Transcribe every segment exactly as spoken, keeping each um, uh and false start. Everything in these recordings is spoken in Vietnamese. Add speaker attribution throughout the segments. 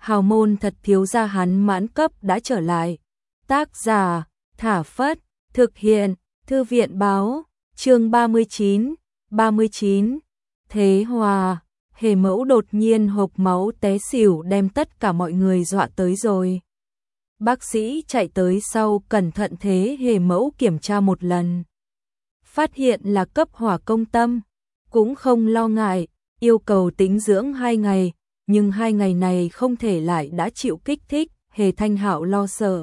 Speaker 1: hào môn thật thiếu gia hắn mãn cấp đã trở lại. Tác giả, Thả Phất, thực hiện, Thư viện báo, chương ba mươi chín, ba mươi chín, Thế Hòa, Hề Mẫu đột nhiên hộc máu té xỉu đem tất cả mọi người dọa tới rồi. Bác sĩ chạy tới sau cẩn thận thế Hề Mẫu kiểm tra một lần. Phát hiện là cấp hỏa công tâm, cũng không lo ngại, yêu cầu tĩnh dưỡng hai ngày, nhưng hai ngày này không thể lại đã chịu kích thích, Hề Thanh Hạo lo sợ.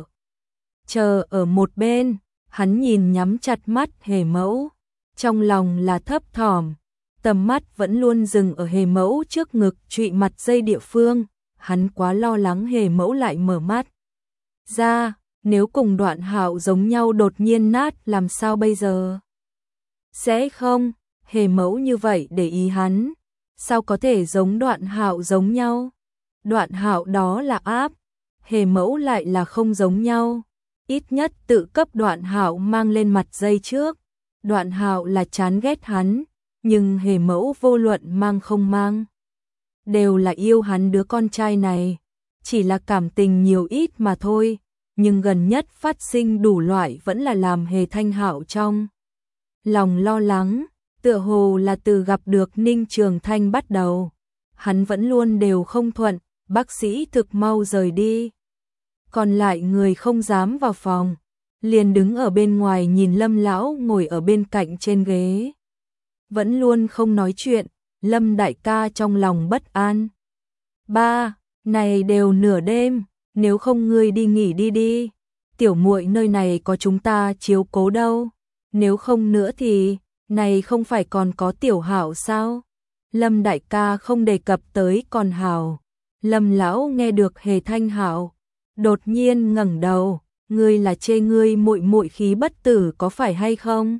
Speaker 1: Chờ ở một bên, hắn nhìn nhắm chặt mắt Hề Mẫu, trong lòng là thấp thỏm, tầm mắt vẫn luôn dừng ở Hề Mẫu trước ngực trụy mặt dây địa phương, hắn quá lo lắng Hề Mẫu lại mở mắt ra, nếu cùng Đoạn Hạo giống nhau đột nhiên nát làm sao bây giờ? Sẽ không, Hề Mẫu như vậy để ý hắn, sao có thể giống Đoạn Hạo giống nhau? Đoạn Hạo đó là áp, Hề Mẫu lại là không giống nhau, ít nhất tự cấp Đoạn Hạo mang lên mặt dây trước. Đoạn Hạo là chán ghét hắn, nhưng Hề Mẫu vô luận mang không mang, đều là yêu hắn đứa con trai này, chỉ là cảm tình nhiều ít mà thôi, nhưng gần nhất phát sinh đủ loại vẫn là làm Hề Thanh Hạo trong lòng lo lắng, tựa hồ là từ gặp được Ninh Trường Thanh bắt đầu, hắn vẫn luôn đều không thuận, bác sĩ thực mau rời đi. Còn lại người không dám vào phòng, liền đứng ở bên ngoài nhìn Lâm lão ngồi ở bên cạnh trên ghế. Vẫn luôn không nói chuyện, Lâm đại ca trong lòng bất an. Ba, này đều nửa đêm, nếu không ngươi đi nghỉ đi đi, tiểu muội nơi này có chúng ta chiếu cố đâu, nếu không nữa thì, này không phải còn có tiểu Hạo sao? Lâm đại ca không đề cập tới còn Hạo. Lâm lão nghe được Hề Thanh Hạo, đột nhiên ngẩng đầu, ngươi là chê ngươi muội muội khí bất tử có phải hay không?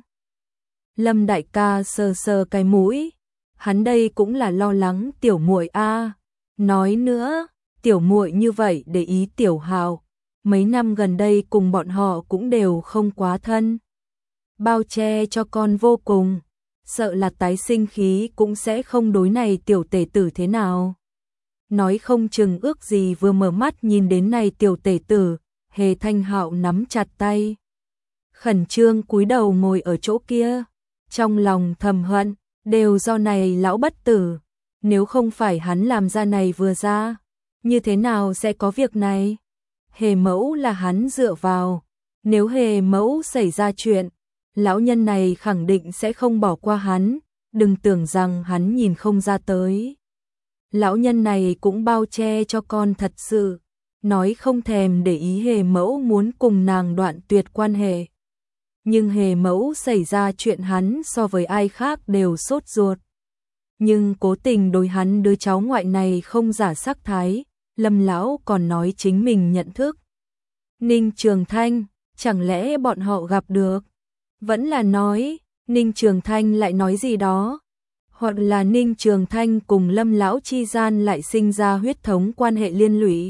Speaker 1: Lâm đại ca sờ sờ cái mũi, hắn đây cũng là lo lắng tiểu muội a. Nói nữa, tiểu muội như vậy để ý tiểu Hạo, mấy năm gần đây cùng bọn họ cũng đều không quá thân. Bao che cho con vô cùng, sợ là tái sinh khí cũng sẽ không đối này tiểu tể tử thế nào. Nói không chừng ước gì vừa mở mắt nhìn đến này tiểu tể tử, Hề Thanh Hạo nắm chặt tay, khẩn trương cúi đầu ngồi ở chỗ kia, trong lòng thầm hận, đều do này lão bất tử, nếu không phải hắn làm ra này vừa ra, như thế nào sẽ có việc này? Hề Mẫu là hắn dựa vào, nếu Hề Mẫu xảy ra chuyện, lão nhân này khẳng định sẽ không bỏ qua hắn, đừng tưởng rằng hắn nhìn không ra tới. Lão nhân này cũng bao che cho con thật sự, nói không thèm để ý Hề Mẫu muốn cùng nàng đoạn tuyệt quan hệ. Nhưng Hề Mẫu xảy ra chuyện hắn so với ai khác đều sốt ruột. Nhưng cố tình đối hắn đứa cháu ngoại này không giả sắc thái, Lâm lão còn nói chính mình nhận thức. Ninh Trường Thanh, chẳng lẽ bọn họ gặp được? Vẫn là nói, Ninh Trường Thanh lại nói gì đó, hoặc là Ninh Trường Thanh cùng Lâm lão chi gian lại sinh ra huyết thống quan hệ liên lụy.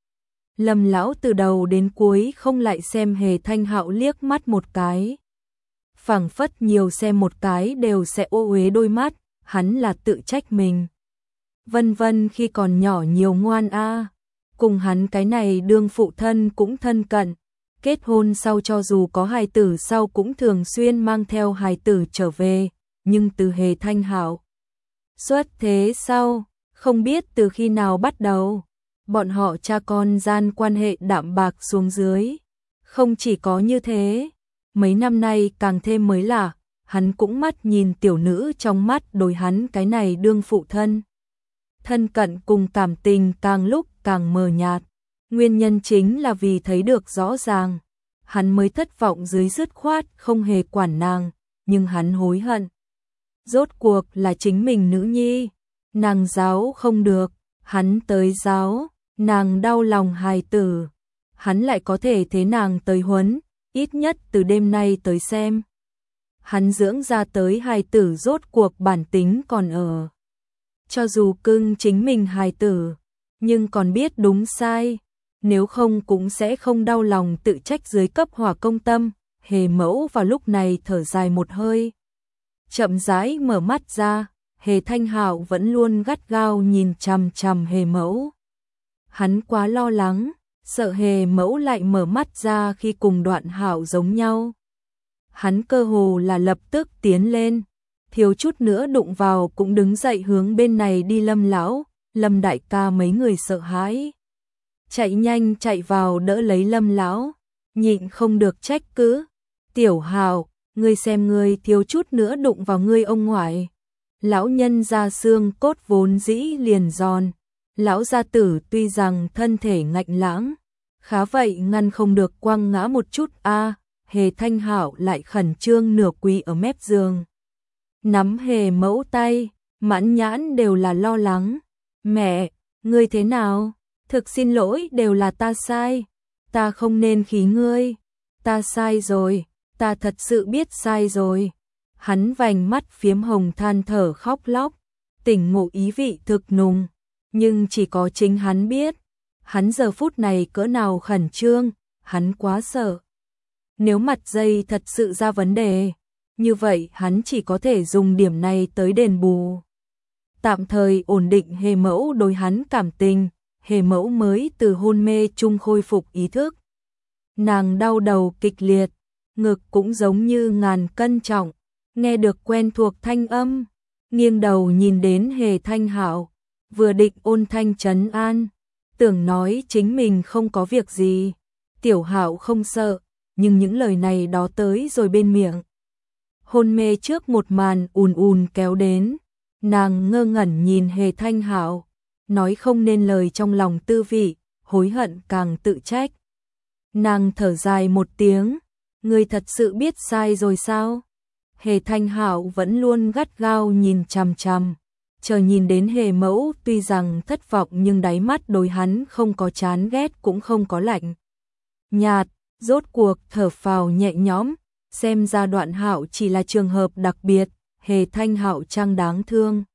Speaker 1: Lâm lão từ đầu đến cuối không lại xem Hề Thanh Hạo liếc mắt một cái. Phảng phất nhiều xem một cái đều sẽ ô uế đôi mắt, hắn là tự trách mình. Vân Vân khi còn nhỏ nhiều ngoan a, cùng hắn cái này đương phụ thân cũng thân cận. Kết hôn sau cho dù có hài tử sau cũng thường xuyên mang theo hài tử trở về, nhưng từ Hề Thanh Hạo xuất thế sau, không biết từ khi nào bắt đầu, bọn họ cha con gian quan hệ đạm bạc xuống dưới. Không chỉ có như thế, mấy năm nay càng thêm mới lạ, hắn cũng mắt nhìn tiểu nữ trong mắt đối hắn cái này đương phụ thân. Thân cận cùng cảm tình càng lúc càng mờ nhạt. Nguyên nhân chính là vì thấy được rõ ràng, hắn mới thất vọng dưới dứt khoát không hề quản nàng, nhưng hắn hối hận. Rốt cuộc là chính mình nữ nhi, nàng giáo không được, hắn tới giáo, nàng đau lòng hài tử, hắn lại có thể thế nàng tới huấn, ít nhất từ đêm nay tới xem. Hắn dưỡng ra tới hài tử rốt cuộc bản tính còn ở. Cho dù cưng chính mình hài tử, nhưng còn biết đúng sai, nếu không cũng sẽ không đau lòng tự trách dưới cấp hỏa công tâm. Hề Mẫu vào lúc này thở dài một hơi, chậm rãi mở mắt ra. Hề Thanh Hạo vẫn luôn gắt gao nhìn chằm chằm Hề Mẫu. Hắn quá lo lắng, sợ Hề Mẫu lại mở mắt ra khi cùng Đoạn Hạo giống nhau. Hắn cơ hồ là lập tức tiến lên, thiếu chút nữa đụng vào cũng đứng dậy hướng bên này đi. Lâm lão, Lâm đại ca mấy người sợ hãi, chạy nhanh chạy vào đỡ lấy Lâm lão, nhịn không được trách cứ, Tiểu Hạo, ngươi xem ngươi thiếu chút nữa đụng vào ngươi ông ngoại. Lão nhân ra xương cốt vốn dĩ liền giòn, lão gia tử tuy rằng thân thể ngạnh lãng, khá vậy ngăn không được quăng ngã một chút a. À, Hề Thanh Hạo lại khẩn trương nửa quỳ ở mép giường, nắm Hề Mẫu tay, mãn nhãn đều là lo lắng. Mẹ, ngươi thế nào? Thực xin lỗi, đều là ta sai, ta không nên khí ngươi, ta sai rồi, ta thật sự biết sai rồi. Hắn vành mắt phiếm hồng than thở khóc lóc, tỉnh ngộ ý vị thực nùng, nhưng chỉ có chính hắn biết, hắn giờ phút này cỡ nào khẩn trương, hắn quá sợ. Nếu mặt dây thật sự ra vấn đề, như vậy hắn chỉ có thể dùng điểm này tới đền bù. Tạm thời ổn định Hề Mẫu đối hắn cảm tình, Hề Mẫu mới từ hôn mê chung khôi phục ý thức. Nàng đau đầu kịch liệt, ngực cũng giống như ngàn cân trọng, nghe được quen thuộc thanh âm, nghiêng đầu nhìn đến Hề Thanh Hạo, vừa định ôn thanh trấn an, tưởng nói chính mình không có việc gì, Tiểu Hạo không sợ, nhưng những lời này đó tới rồi bên miệng. Hôn mê trước một màn ùn ùn kéo đến, nàng ngơ ngẩn nhìn Hề Thanh Hạo, nói không nên lời trong lòng tư vị, hối hận càng tự trách. Nàng thở dài một tiếng, ngươi thật sự biết sai rồi sao? Hề Thanh Hạo vẫn luôn gắt gao nhìn chằm chằm, chờ nhìn đến Hề Mẫu tuy rằng thất vọng nhưng đáy mắt đối hắn không có chán ghét cũng không có lạnh nhạt, rốt cuộc thở phào nhẹ nhõm, xem ra Đoạn Hạo chỉ là trường hợp đặc biệt, Hề Thanh Hạo trang đáng thương.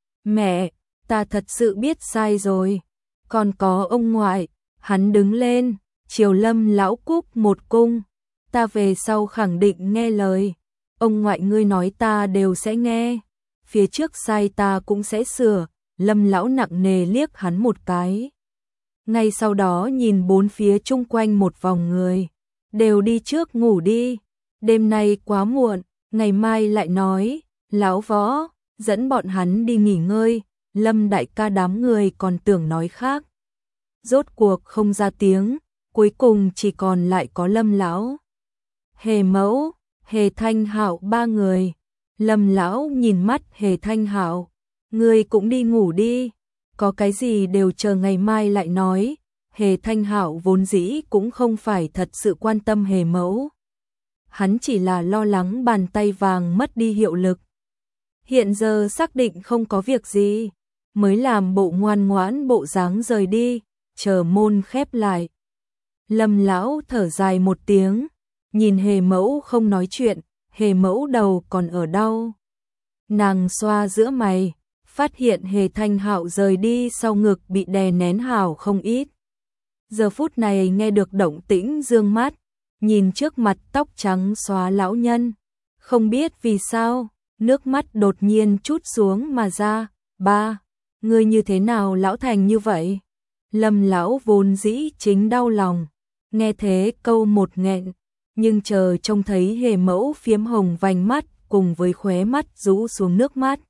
Speaker 1: Mẹ, ta thật sự biết sai rồi, còn có ông ngoại. Hắn đứng lên, chiều Lâm lão cúc một cung, ta về sau khẳng định nghe lời, ông ngoại ngươi nói ta đều sẽ nghe, phía trước sai ta cũng sẽ sửa. Lâm lão nặng nề liếc hắn một cái, ngay sau đó nhìn bốn phía chung quanh một vòng người, đều đi trước ngủ đi, đêm nay quá muộn, ngày mai lại nói. Lão Võ, dẫn bọn hắn đi nghỉ ngơi. Lâm đại ca đám người còn tưởng nói khác, rốt cuộc không ra tiếng, cuối cùng chỉ còn lại có Lâm lão, Hề Mẫu, Hề Thanh Hạo ba người. Lâm lão nhìn mắt Hề Thanh Hạo, ngươi cũng đi ngủ đi, có cái gì đều chờ ngày mai lại nói. Hề Thanh Hạo vốn dĩ cũng không phải thật sự quan tâm Hề Mẫu, hắn chỉ là lo lắng bàn tay vàng mất đi hiệu lực. Hiện giờ xác định không có việc gì, mới làm bộ ngoan ngoãn bộ dáng rời đi, chờ môn khép lại. Lâm lão thở dài một tiếng, nhìn Hề Mẫu không nói chuyện, Hề Mẫu đầu còn ở đau. Nàng xoa giữa mày, phát hiện Hề Thanh Hạo rời đi sau ngực bị đè nén hào không ít. Giờ phút này nghe được động tĩnh dương mắt, nhìn trước mặt tóc trắng xóa lão nhân, không biết vì sao, nước mắt đột nhiên trút xuống mà ra. Ba, ngươi như thế nào lão thành như vậy? Lâm lão vốn dĩ chính đau lòng, nghe thế câu một nghẹn, nhưng chờ trông thấy Hề Mẫu phiếm hồng vành mắt cùng với khóe mắt rũ xuống nước mắt.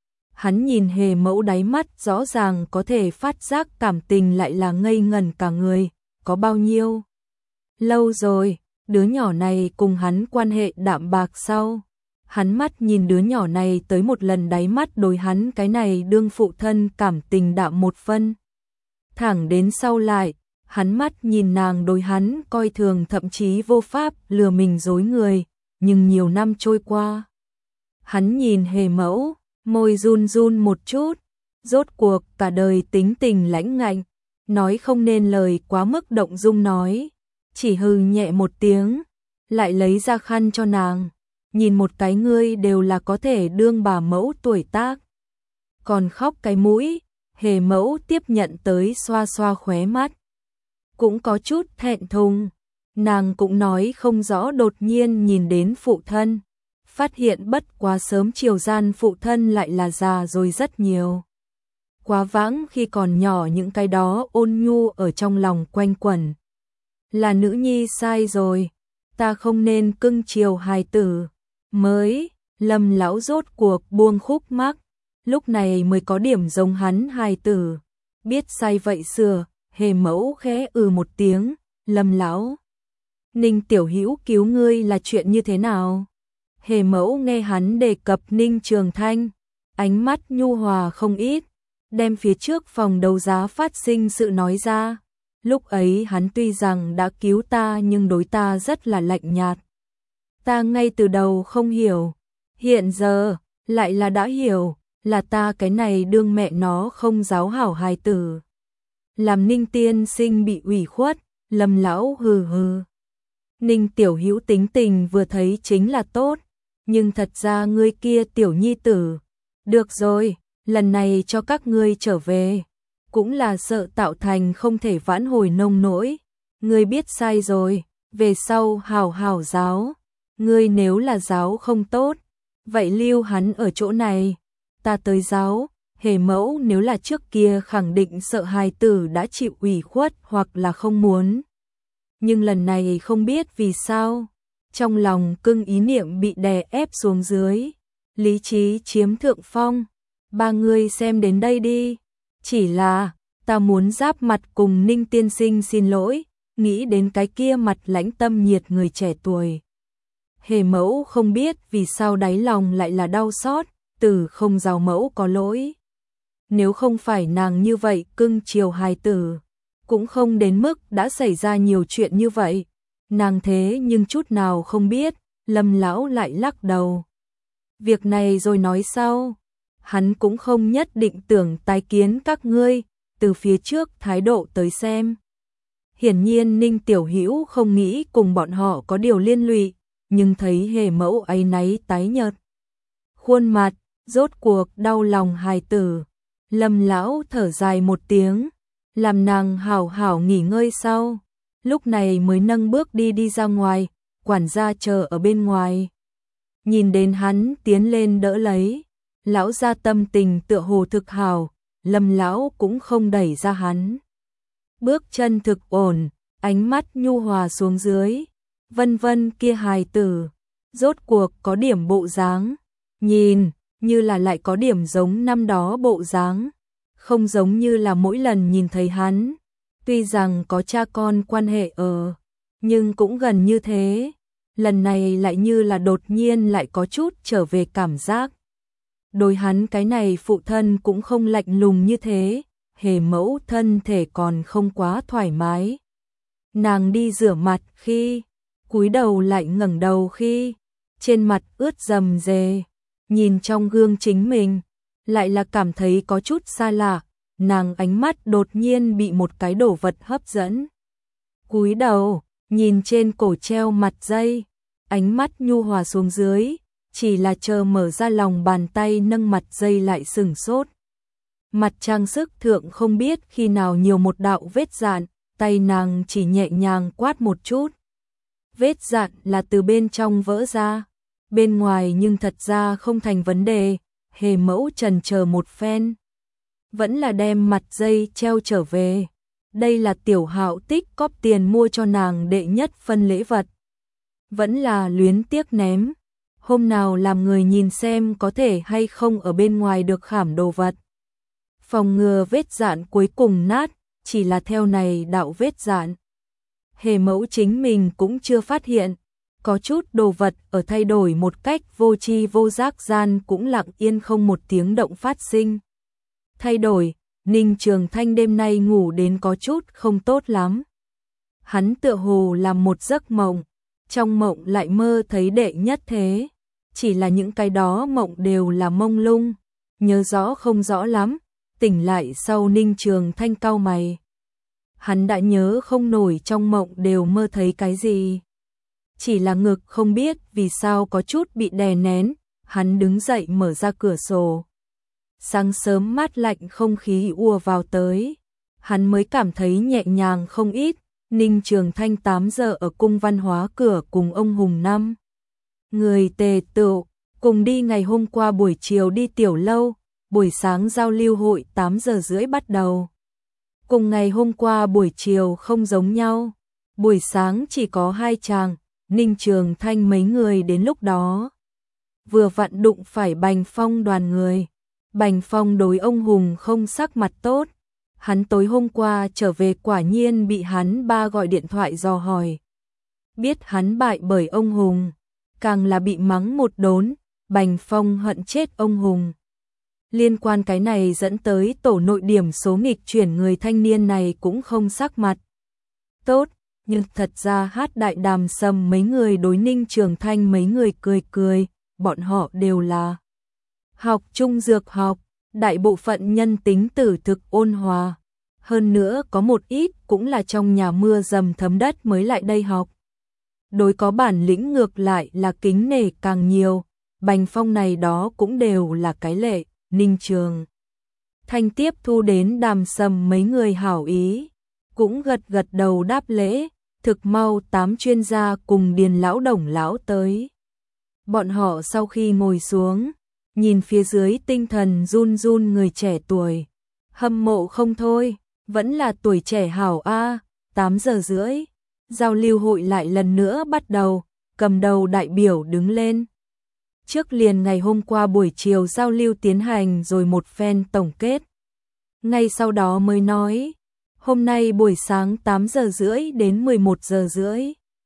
Speaker 1: Hắn nhìn Hề Mẫu đáy mắt rõ ràng có thể phát giác cảm tình, lại là ngây ngẩn cả người, có bao nhiêu lâu rồi, đứa nhỏ này cùng hắn quan hệ đạm bạc sao? Hắn mắt nhìn đứa nhỏ này tới một lần, đáy mắt đối hắn cái này đương phụ thân cảm tình đạm một phân. Thẳng đến sau lại, hắn mắt nhìn nàng đối hắn coi thường, thậm chí vô pháp lừa mình dối người, nhưng nhiều năm trôi qua. Hắn nhìn Hề Mẫu, môi run run một chút, rốt cuộc cả đời tính tình lãnh ngạnh, nói không nên lời, quá mức động dung nói, chỉ hừ nhẹ một tiếng, lại lấy ra khăn cho nàng. Nhìn một cái ngươi đều là có thể đương bà mẫu tuổi tác, còn khóc cái mũi. Hề Mẫu tiếp nhận tới xoa xoa khóe mắt, cũng có chút thẹn thùng, nàng cũng nói không rõ, đột nhiên nhìn đến phụ thân, phát hiện bất quá sớm chiều gian phụ thân lại là già rồi rất nhiều. Quá vãng khi còn nhỏ những cái đó ôn nhu ở trong lòng quanh quẩn. Là nữ nhi sai rồi, ta không nên cưng chiều hài tử. Mới, Lâm lão rốt cuộc buông khúc mắc, lúc này mới có điểm giống hắn hài tử. Biết sai vậy sửa, Hề Mẫu khẽ ừ một tiếng, Lâm lão. Ninh tiểu hữu cứu ngươi là chuyện như thế nào? Hề Mẫu nghe hắn đề cập Ninh Trường Thanh, ánh mắt nhu hòa không ít, đem phía trước phòng đấu giá phát sinh sự nói ra. Lúc ấy hắn tuy rằng đã cứu ta nhưng đối ta rất là lạnh nhạt. Ta ngay từ đầu không hiểu, hiện giờ lại là đã hiểu, là ta cái này đương mẹ nó không giáo hảo hài tử. Làm Ninh tiên sinh bị ủy khuất, Lâm lão hừ hừ. Ninh tiểu hữu tính tình vừa thấy chính là tốt, nhưng thật ra ngươi kia tiểu nhi tử. Được rồi, lần này cho các ngươi trở về, cũng là sợ tạo thành không thể vãn hồi nông nỗi. Ngươi biết sai rồi, về sau hảo hảo giáo. Ngươi nếu là giáo không tốt, vậy lưu hắn ở chỗ này, ta tới giáo. Hề Mẫu nếu là trước kia khẳng định sợ hài tử đã chịu ủy khuất hoặc là không muốn. Nhưng lần này không biết vì sao, trong lòng cưng ý niệm bị đè ép xuống dưới, lý trí chiếm thượng phong. Ba người xem đến đây đi, chỉ là ta muốn giáp mặt cùng Ninh tiên sinh xin lỗi, nghĩ đến cái kia mặt lãnh tâm nhiệt người trẻ tuổi. Hề Mẫu không biết vì sao đáy lòng lại là đau xót, tử không giáo mẫu có lỗi. Nếu không phải nàng như vậy cưng chiều hài tử, cũng không đến mức đã xảy ra nhiều chuyện như vậy. Nàng thế nhưng chút nào không biết, Lâm lão lại lắc đầu. Việc này rồi nói sau, hắn cũng không nhất định tưởng tái kiến các ngươi, từ phía trước thái độ tới xem. Hiển nhiên Ninh tiểu hữu không nghĩ cùng bọn họ có điều liên lụy, nhưng thấy Hề Mẫu áy náy tái nhợt khuôn mặt, rốt cuộc đau lòng hài tử. Lâm lão thở dài một tiếng, làm nàng hảo hảo nghỉ ngơi sau, lúc này mới nâng bước đi đi ra ngoài, quản gia chờ ở bên ngoài. Nhìn đến hắn tiến lên đỡ lấy, lão gia tâm tình tựa hồ thực hảo, Lâm lão cũng không đẩy ra hắn. Bước chân thực ổn, ánh mắt nhu hòa xuống dưới, vân vân kia hài tử, rốt cuộc có điểm bộ dáng, nhìn như là lại có điểm giống năm đó bộ dáng, không giống như là mỗi lần nhìn thấy hắn, tuy rằng có cha con quan hệ ở, nhưng cũng gần như thế, lần này lại như là đột nhiên lại có chút trở về cảm giác. Đối hắn cái này phụ thân cũng không lạnh lùng như thế, Hề Mẫu thân thể còn không quá thoải mái. Nàng đi rửa mặt khi, cúi đầu lại ngẩng đầu khi, trên mặt ướt rầm rề, nhìn trong gương chính mình, lại là cảm thấy có chút xa lạ, nàng ánh mắt đột nhiên bị một cái đồ vật hấp dẫn. Cúi đầu, nhìn trên cổ treo mặt dây, ánh mắt nhu hòa xuống dưới, chỉ là chờ mở ra lòng bàn tay nâng mặt dây lại sừng sốt. Mặt trang sức thượng không biết khi nào nhiều một đạo vết dạn, tay nàng chỉ nhẹ nhàng quát một chút. Vết dạn là từ bên trong vỡ ra, bên ngoài nhưng thật ra không thành vấn đề. Hề Mẫu chần chờ một phen, vẫn là đem mặt dây treo trở về. Đây là Tiểu Hạo tích cóp tiền mua cho nàng đệ nhất phân lễ vật, vẫn là luyến tiếc ném, hôm nào làm người nhìn xem có thể hay không ở bên ngoài được khảm đồ vật. Phòng ngừa vết dạn cuối cùng nát, chỉ là theo này đạo vết dạn. Hề Mẫu chính mình cũng chưa phát hiện, có chút đồ vật ở thay đổi một cách vô tri vô giác gian cũng lặng yên không một tiếng động phát sinh. Thay đổi, Ninh Trường Thanh đêm nay ngủ đến có chút không tốt lắm. Hắn tựa hồ làm một giấc mộng, trong mộng lại mơ thấy đệ nhất thế, chỉ là những cái đó mộng đều là mông lung, nhớ rõ không rõ lắm, tỉnh lại sau Ninh Trường Thanh cau mày. Hắn đã nhớ không nổi trong mộng đều mơ thấy cái gì. Chỉ là ngực không biết vì sao có chút bị đè nén, hắn đứng dậy mở ra cửa sổ. Sáng sớm mát lạnh không khí ùa vào tới, hắn mới cảm thấy nhẹ nhàng không ít. Ninh Trường Thanh tám giờ ở cung văn hóa cửa cùng ông Hùng Năm. Người Tề Tựu, cùng đi ngày hôm qua buổi chiều đi tiểu lâu, buổi sáng giao lưu hội tám giờ rưỡi bắt đầu. Cùng ngày hôm qua buổi chiều không giống nhau, buổi sáng chỉ có hai chàng, Ninh Trường Thanh mấy người đến lúc đó. Vừa vặn đụng phải Bành Phong đoàn người. Bành Phong đối ông Hùng không sắc mặt tốt. Hắn tối hôm qua trở về quả nhiên bị hắn ba gọi điện thoại dò hỏi. Biết hắn bại bởi ông Hùng, càng là bị mắng một đốn, Bành Phong hận chết ông Hùng. Liên quan cái này dẫn tới tổ nội điểm số nghịch chuyển người thanh niên này cũng không sắc mặt tốt, nhưng thật ra hát đại đàm sầm mấy người đối Ninh Trường Thanh mấy người cười cười, bọn họ đều là học trung dược học, đại bộ phận nhân tính tử thực ôn hòa. Hơn nữa có một ít cũng là trong nhà mưa dầm thấm đất mới lại đây học. Đối có bản lĩnh ngược lại là kính nể càng nhiều, Bành Phong này đó cũng đều là cái lệ. Ninh Trường Thanh tiếp thu đến đàm sầm mấy người hảo ý, cũng gật gật đầu đáp lễ, thực mau tám chuyên gia cùng Điền lão Đồng lão tới. Bọn họ sau khi ngồi xuống, nhìn phía dưới tinh thần run run người trẻ tuổi, hâm mộ không thôi, vẫn là tuổi trẻ hảo a. Tám giờ rưỡi, giao lưu hội lại lần nữa bắt đầu, cầm đầu đại biểu đứng lên. Trước liền ngày hôm qua buổi chiều giao lưu tiến hành rồi một phen tổng kết. Ngay sau đó mới nói, hôm nay buổi sáng tám giờ rưỡi đến mười một giờ rưỡi.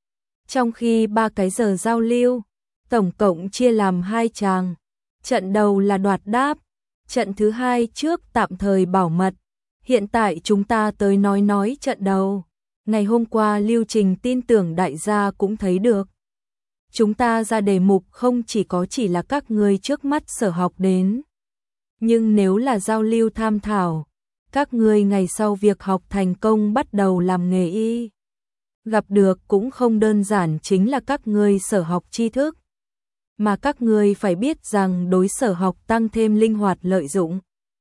Speaker 1: Trong khi ba cái giờ giao lưu, tổng cộng chia làm hai tràng. Trận đầu là đoạt đáp, trận thứ hai trước tạm thời bảo mật. Hiện tại chúng ta tới nói nói trận đầu. Ngày hôm qua lưu trình tin tưởng đại gia cũng thấy được. Chúng ta ra đề mục không chỉ có chỉ là các người trước mắt sở học đến. Nhưng nếu là giao lưu tham thảo, các người ngày sau việc học thành công bắt đầu làm nghề y. Gặp được cũng không đơn giản chính là các người sở học tri thức. Mà các người phải biết rằng đối sở học tăng thêm linh hoạt lợi dụng.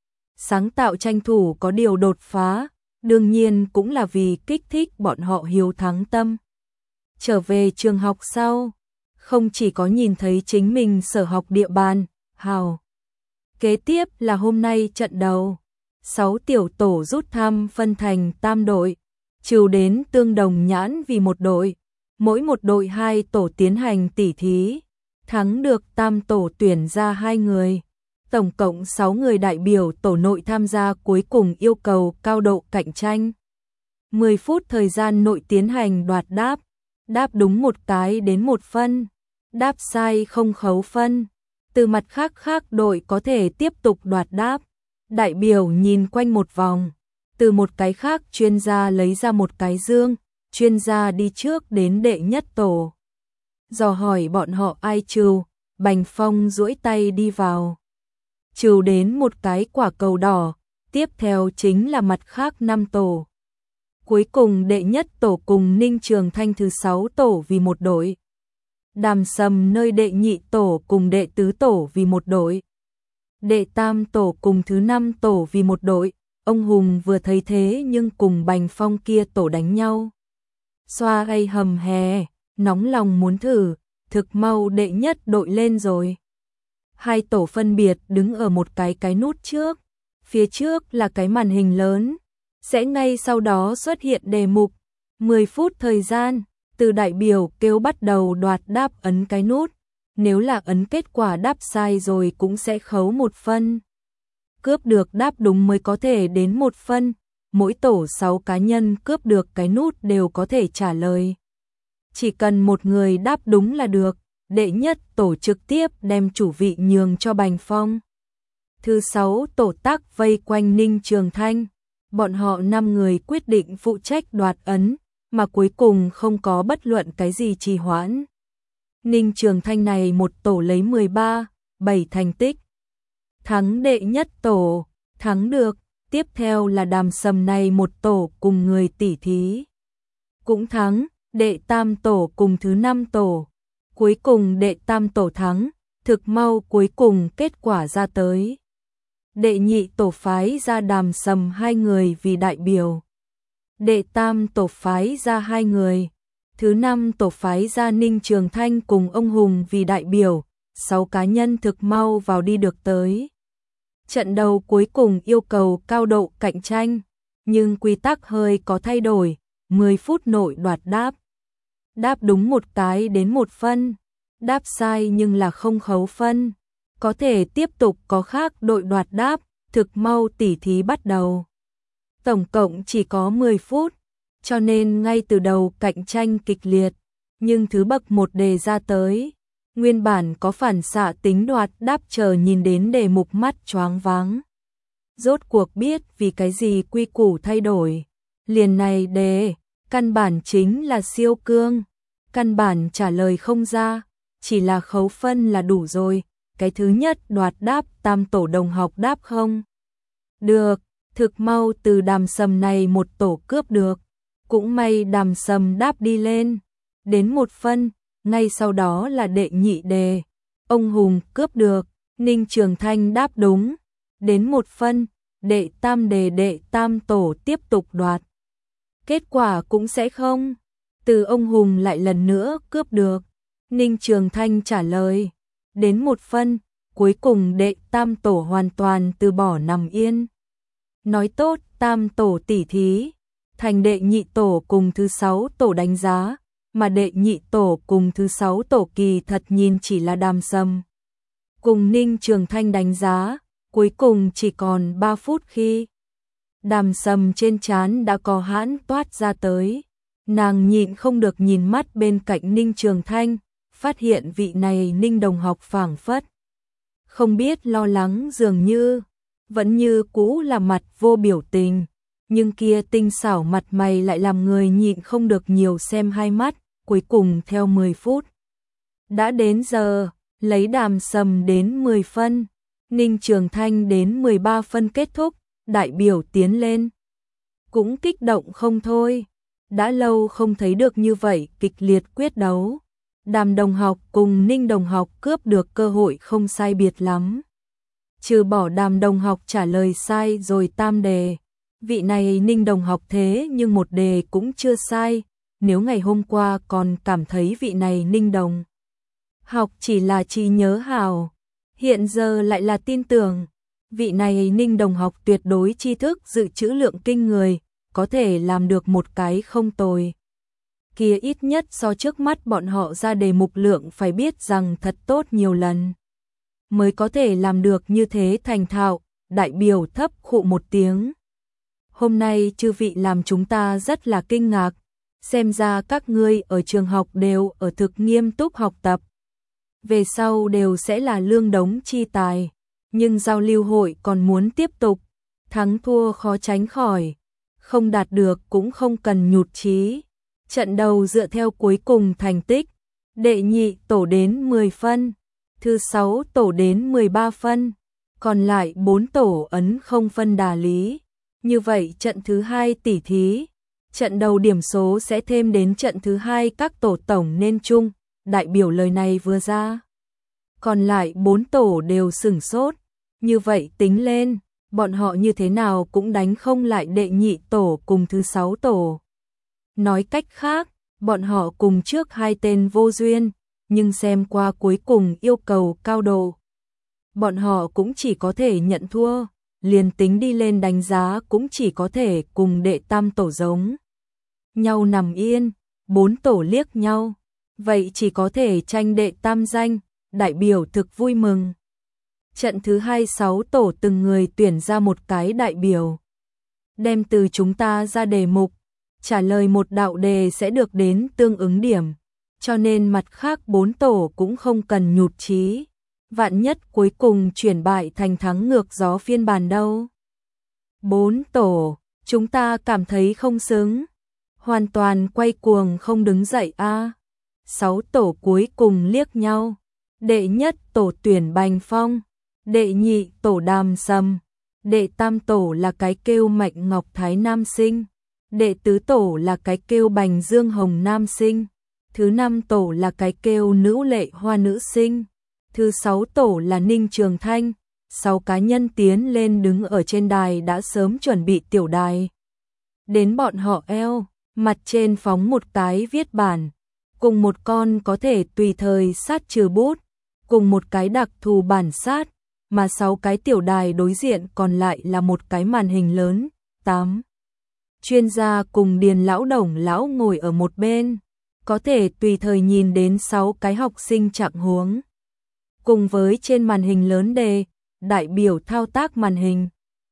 Speaker 1: Sáng tạo tranh thủ có điều đột phá, đương nhiên cũng là vì kích thích bọn họ hiếu thắng tâm. Trở về trường học sau, không chỉ có nhìn thấy chính mình sở học địa bàn, hào. Kế tiếp là hôm nay trận đầu, sáu tiểu tổ rút thăm phân thành tam đội, trừ đến tương đồng nhãn vì một đội, mỗi một đội hai tổ tiến hành tỉ thí, thắng được tam tổ tuyển ra hai người. Tổng cộng sáu người đại biểu tổ nội tham gia cuối cùng yêu cầu cao độ cạnh tranh. mười phút thời gian nội tiến hành đoạt đáp, đáp đúng một cái đến một phân, đáp sai không khấu phân. Từ mặt khác khác đội có thể tiếp tục đoạt đáp. Đại biểu nhìn quanh một vòng, từ một cái khác chuyên gia lấy ra một cái dương, chuyên gia đi trước đến đệ nhất tổ. Dò hỏi bọn họ ai trừ, Bành Phong duỗi tay đi vào. Trừ đến một cái quả cầu đỏ, tiếp theo chính là mặt khác năm tổ. Cuối cùng đệ nhất tổ cùng Ninh Trường Thanh thứ sáu tổ vì một đội. Đàm Sầm nơi đệ nhị tổ cùng đệ tứ tổ vì một đội. Đệ tam tổ cùng thứ năm tổ vì một đội. Ông Hùng vừa thấy thế nhưng cùng Bành Phong kia tổ đánh nhau. Xoa gây hầm hè, nóng lòng muốn thử, thực mau đệ nhất đội lên rồi. Hai tổ phân biệt đứng ở một cái cái nút trước, phía trước là cái màn hình lớn, sẽ ngay sau đó xuất hiện đề mục, mười phút thời gian, từ đại biểu kêu bắt đầu đoạt đáp ấn cái nút, nếu là ấn kết quả đáp sai rồi cũng sẽ khấu một phân. Cướp được đáp đúng mới có thể đến một phân, mỗi tổ sáu cá nhân cướp được cái nút đều có thể trả lời. Chỉ cần một người đáp đúng là được. Đệ nhất tổ trực tiếp đem chủ vị nhường cho Bành Phong. Thứ sáu tổ tác vây quanh Ninh Trường Thanh. Bọn họ năm người quyết định phụ trách đoạt ấn, mà cuối cùng không có bất luận cái gì trì hoãn. Ninh Trường Thanh này một tổ lấy mười ba, bảy thành tích. Thắng đệ nhất tổ, thắng được, tiếp theo là Đàm Sầm này một tổ cùng người tỉ thí. Cũng thắng, đệ tam tổ cùng thứ năm tổ. Cuối cùng đệ tam tổ thắng, thực mau cuối cùng kết quả ra tới. Đệ nhị tổ phái ra Đàm Sầm hai người vì đại biểu. Đệ tam tổ phái ra hai người. Thứ năm tổ phái ra Ninh Trường Thanh cùng ông Hùng vì đại biểu. Sáu cá nhân thực mau vào đi được tới. Trận đấu cuối cùng yêu cầu cao độ cạnh tranh, nhưng quy tắc hơi có thay đổi, mười phút nội đoạt đáp. Đáp đúng một cái đến một phân, đáp sai nhưng là không khấu phân. Có thể tiếp tục có khác đội đoạt đáp, thực mau tỉ thí bắt đầu. Tổng cộng chỉ có mười phút, cho nên ngay từ đầu cạnh tranh kịch liệt, nhưng thứ bậc một đề ra tới. Nguyên bản có phản xạ tính đoạt đáp chờ nhìn đến đề mục mắt choáng váng. Rốt cuộc biết vì cái gì quy củ thay đổi. Liền này đề, căn bản chính là siêu cương. Căn bản trả lời không ra, chỉ là khấu phân là đủ rồi. Cái thứ nhất đoạt đáp tam tổ đồng học đáp không? Được, thực mau từ Đàm Sầm này một tổ cướp được. Cũng may Đàm Sầm đáp đi lên. Đến một phân, ngay sau đó là đệ nhị đề. Ông Hùng cướp được, Ninh Trường Thanh đáp đúng. Đến một phân, đệ tam đề đệ tam tổ tiếp tục đoạt. Kết quả cũng sẽ không. Từ ông Hùng lại lần nữa cướp được. Ninh Trường Thanh trả lời. Đến một phân, cuối cùng đệ tam tổ hoàn toàn từ bỏ nằm yên. Nói tốt tam tổ tỉ thí, thành đệ nhị tổ cùng thứ sáu tổ đánh giá, mà đệ nhị tổ cùng thứ sáu tổ kỳ thật nhìn chỉ là Đàm Sầm. Cùng Ninh Trường Thanh đánh giá, cuối cùng chỉ còn ba phút khi Đàm Sầm trên trán đã có hãn toát ra tới. Nàng nhịn không được nhìn mắt bên cạnh Ninh Trường Thanh, phát hiện vị này Ninh đồng học phảng phất. Không biết lo lắng dường như, vẫn như cũ là mặt vô biểu tình, nhưng kia tinh xảo mặt mày lại làm người nhịn không được nhiều xem hai mắt, cuối cùng theo mười phút. Đã đến giờ, lấy Đàm Sầm đến mười phân, Ninh Trường Thanh đến mười ba phân kết thúc, đại biểu tiến lên. Cũng kích động không thôi, đã lâu không thấy được như vậy kịch liệt quyết đấu. Đàm đồng học cùng Ninh đồng học cướp được cơ hội không sai biệt lắm. Trừ bỏ Đàm đồng học trả lời sai rồi tam đề. Vị này Ninh đồng học thế nhưng một đề cũng chưa sai. Nếu ngày hôm qua còn cảm thấy vị này Ninh đồng học chỉ là trí nhớ hào, hiện giờ lại là tin tưởng. Vị này Ninh đồng học tuyệt đối tri thức dự trữ lượng kinh người, có thể làm được một cái không tồi. Kia ít nhất so trước mắt bọn họ ra đề mục lượng phải biết rằng thật tốt nhiều lần. Mới có thể làm được như thế thành thạo, đại biểu thấp khụ một tiếng. Hôm nay chư vị làm chúng ta rất là kinh ngạc, xem ra các ngươi ở trường học đều ở thực nghiêm túc học tập. Về sau đều sẽ là lương đống chi tài, nhưng giao lưu hội còn muốn tiếp tục, thắng thua khó tránh khỏi, không đạt được cũng không cần nhụt chí. Trận đầu dựa theo cuối cùng thành tích, đệ nhị tổ đến mười phân, thứ sáu tổ đến mười ba phân, còn lại bốn tổ ấn không phân đà lý. Như vậy trận thứ hai tỉ thí, trận đầu điểm số sẽ thêm đến trận thứ hai các tổ tổng nên chung, đại biểu lời này vừa ra. Còn lại bốn tổ đều sửng sốt, như vậy tính lên, bọn họ như thế nào cũng đánh không lại đệ nhị tổ cùng thứ sáu tổ. Nói cách khác, bọn họ cùng trước hai tên vô duyên, nhưng xem qua cuối cùng yêu cầu cao độ. Bọn họ cũng chỉ có thể nhận thua, liền tính đi lên đánh giá cũng chỉ có thể cùng đệ tam tổ giống nhau nằm yên, bốn tổ liếc nhau, vậy chỉ có thể tranh đệ tam danh, đại biểu thực vui mừng. Trận thứ hai sáu tổ từng người tuyển ra một cái đại biểu, đem từ chúng ta ra đề mục, trả lời một đạo đề sẽ được đến tương ứng điểm, cho nên mặt khác bốn tổ cũng không cần nhụt chí. Vạn nhất cuối cùng chuyển bại thành thắng ngược gió phiên bản đâu. Bốn tổ, chúng ta cảm thấy không xứng, hoàn toàn quay cuồng không đứng dậy a. À. Sáu tổ cuối cùng liếc nhau, đệ nhất tổ tuyển Bành Phong, đệ nhị tổ Đàm Sầm, đệ tam tổ là cái kêu Mạnh Ngọc Thái nam sinh, đệ tứ tổ là cái kêu Bành Dương Hồng nam sinh, thứ năm tổ là cái kêu Nữ Lệ Hoa nữ sinh, thứ sáu tổ là Ninh Trường Thanh. Sáu cá nhân tiến lên đứng ở trên đài đã sớm chuẩn bị tiểu đài. Đến bọn họ eo, mặt trên phóng một cái viết bản, cùng một con có thể tùy thời sát trừ bút, cùng một cái đặc thù bản sát, mà sáu cái tiểu đài đối diện còn lại là một cái màn hình lớn. Tám chuyên gia cùng Điền lão Đồng lão ngồi ở một bên, có thể tùy thời nhìn đến sáu cái học sinh trạng huống. Cùng với trên màn hình lớn đề, đại biểu thao tác màn hình.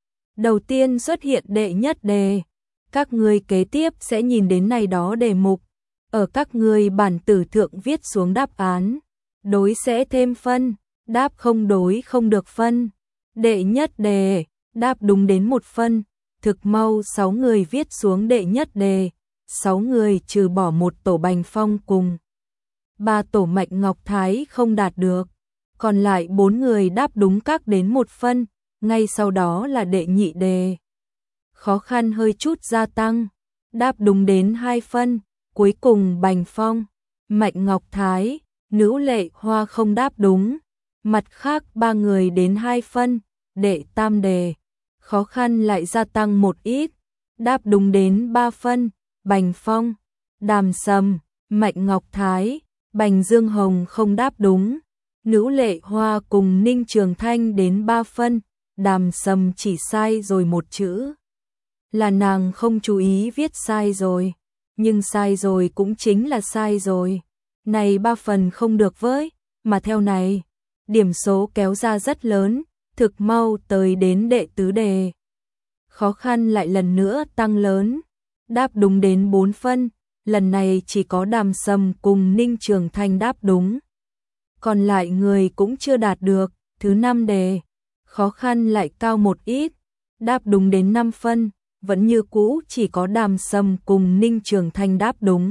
Speaker 1: Đầu tiên xuất hiện đệ nhất đề, các ngươi kế tiếp sẽ nhìn đến này đó đề mục, ở các ngươi bản tử thượng viết xuống đáp án, đối sẽ thêm phân, đáp không đối không được phân. Đệ nhất đề, đáp đúng đến một phân, thực mau sáu người viết xuống đệ nhất đề, sáu người trừ bỏ một tổ Bành Phong cùng ba tổ Mạnh Ngọc Thái không đạt được, còn lại bốn người đáp đúng các đến một phân, ngay sau đó là đệ nhị đề. Khó khăn hơi chút gia tăng, đáp đúng đến hai phân, cuối cùng Bành Phong, Mạnh Ngọc Thái, Nữ Lệ Hoa không đáp đúng, mặt khác ba người đến hai phân, đệ tam đề. Khó khăn lại gia tăng một ít, đáp đúng đến ba phân, Bành Phong, Đàm Sầm, Mạnh Ngọc Thái, Bành Dương Hồng không đáp đúng, Nữ Lệ Hoa cùng Ninh Trường Thanh đến ba phân, Đàm Sầm chỉ sai rồi một chữ. Là nàng không chú ý viết sai rồi, nhưng sai rồi cũng chính là sai rồi. Này ba phần không được với, mà theo này, điểm số kéo ra rất lớn, thực mau tới đến đệ tứ đề. Khó khăn lại lần nữa tăng lớn, đáp đúng đến bốn phân, lần này chỉ có Đàm Sầm cùng Ninh Trường Thanh đáp đúng. Còn lại người cũng chưa đạt được, thứ năm đề, khó khăn lại cao một ít, đáp đúng đến năm phân, vẫn như cũ chỉ có Đàm Sầm cùng Ninh Trường Thanh đáp đúng.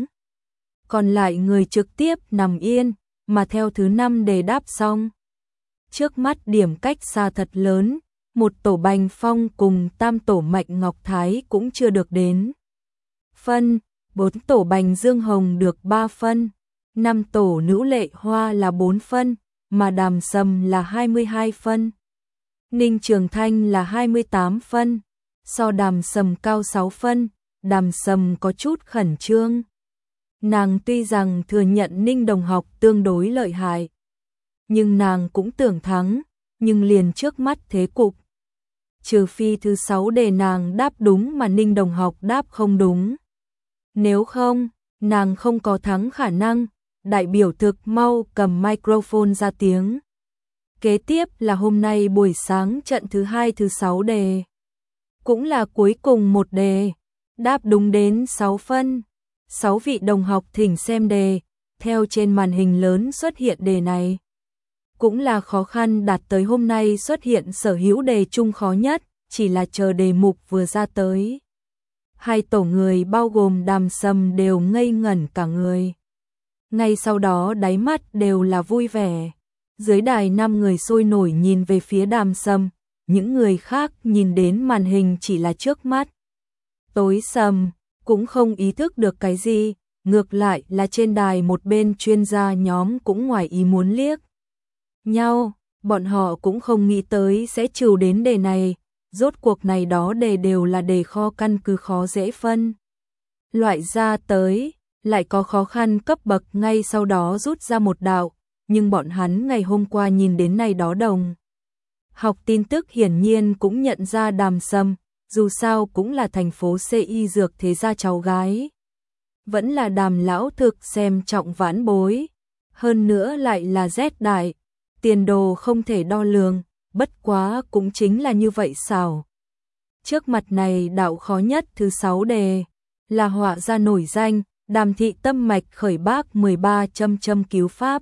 Speaker 1: Còn lại người trực tiếp nằm yên, mà theo thứ năm đề đáp xong. Trước mắt điểm cách xa thật lớn, một tổ Bành Phong cùng tam tổ Mạnh Ngọc Thái cũng chưa được đến phân, bốn tổ Bành Dương Hồng được ba phân, năm tổ Nữ Lệ Hoa là bốn phân, mà Đàm Sầm là hai mươi hai phân. Ninh Trường Thanh là hai mươi tám phân, so Đàm Sầm cao sáu phân, Đàm Sầm có chút khẩn trương. Nàng tuy rằng thừa nhận Ninh đồng học tương đối lợi hại, nhưng nàng cũng tưởng thắng, nhưng liền trước mắt thế cục. Trừ phi thứ sáu đề nàng đáp đúng mà Ninh đồng học đáp không đúng. Nếu không, nàng không có thắng khả năng, đại biểu thực mau cầm microphone ra tiếng. Kế tiếp là hôm nay buổi sáng trận thứ hai thứ sáu đề. Cũng là cuối cùng một đề, đáp đúng đến sáu phân. Sáu vị đồng học thỉnh xem đề, theo trên màn hình lớn xuất hiện đề này. Cũng là khó khăn đạt tới hôm nay xuất hiện sở hữu đề chung khó nhất, chỉ là chờ đề mục vừa ra tới. Hai tổ người bao gồm Đàm Sầm đều ngây ngẩn cả người. Ngay sau đó đáy mắt đều là vui vẻ. Dưới đài năm người sôi nổi nhìn về phía Đàm Sầm, những người khác nhìn đến màn hình chỉ là trước mắt tối sầm, cũng không ý thức được cái gì, ngược lại là trên đài một bên chuyên gia nhóm cũng ngoài ý muốn liếc nhau, bọn họ cũng không nghĩ tới sẽ trừ đến đề này, rốt cuộc này đó đề đều là đề kho căn cứ khó dễ phân. Loại ra tới, lại có khó khăn cấp bậc ngay sau đó rút ra một đạo, nhưng bọn hắn ngày hôm qua nhìn đến này đó đồng. Học tin tức hiển nhiên cũng nhận ra Đàm Sầm, dù sao cũng là thành phố xê i dược thế gia cháu gái. Vẫn là Đàm lão thực xem trọng vãn bối, hơn nữa lại là rét đại, tiền đồ không thể đo lường, bất quá cũng chính là như vậy xảo. Trước mặt này đạo khó nhất thứ sáu đề, là họa ra nổi danh, Đàm thị tâm mạch khởi bác mười ba châm châm cứu pháp.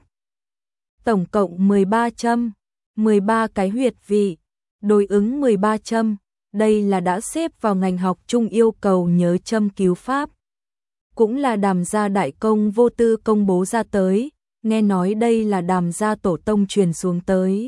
Speaker 1: Tổng cộng mười ba châm, mười ba cái huyệt vị, đối ứng mười ba châm, đây là đã xếp vào ngành học chung yêu cầu nhớ châm cứu pháp. Cũng là Đàm gia đại công vô tư công bố ra tới, nghe nói đây là Đàm gia tổ tông truyền xuống tới.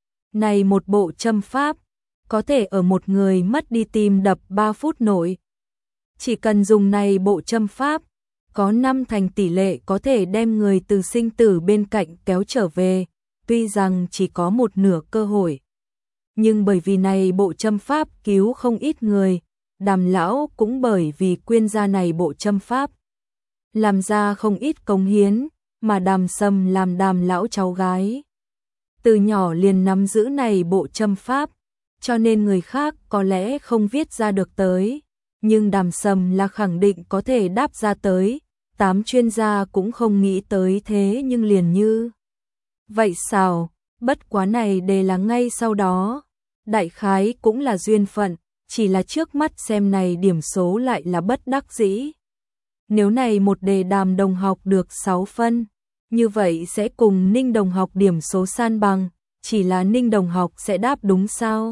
Speaker 1: Này một bộ châm pháp, có thể ở một người mất đi tim đập ba phút nội. Chỉ cần dùng này bộ châm pháp, có năm thành tỷ lệ có thể đem người từ sinh tử bên cạnh kéo trở về, tuy rằng chỉ có một nửa cơ hội. Nhưng bởi vì này bộ châm pháp cứu không ít người, Đàm lão cũng bởi vì quyên ra này bộ châm pháp, làm ra không ít công hiến, mà Đàm Sầm làm Đàm lão cháu gái. từ nhỏ liền nắm giữ này bộ châm pháp, cho nên người khác có lẽ không viết ra được tới, nhưng Đàm Sâm là khẳng định có thể đáp ra tới, tám chuyên gia cũng không nghĩ tới thế nhưng liền như. Vậy sao, bất quá này đề là ngay sau đó, đại khái cũng là duyên phận, chỉ là trước mắt xem này điểm số lại là bất đắc dĩ. Nếu này một đề Đàm đồng học được sáu phân, như vậy sẽ cùng Ninh đồng học điểm số san bằng, chỉ là Ninh đồng học sẽ đáp đúng sao?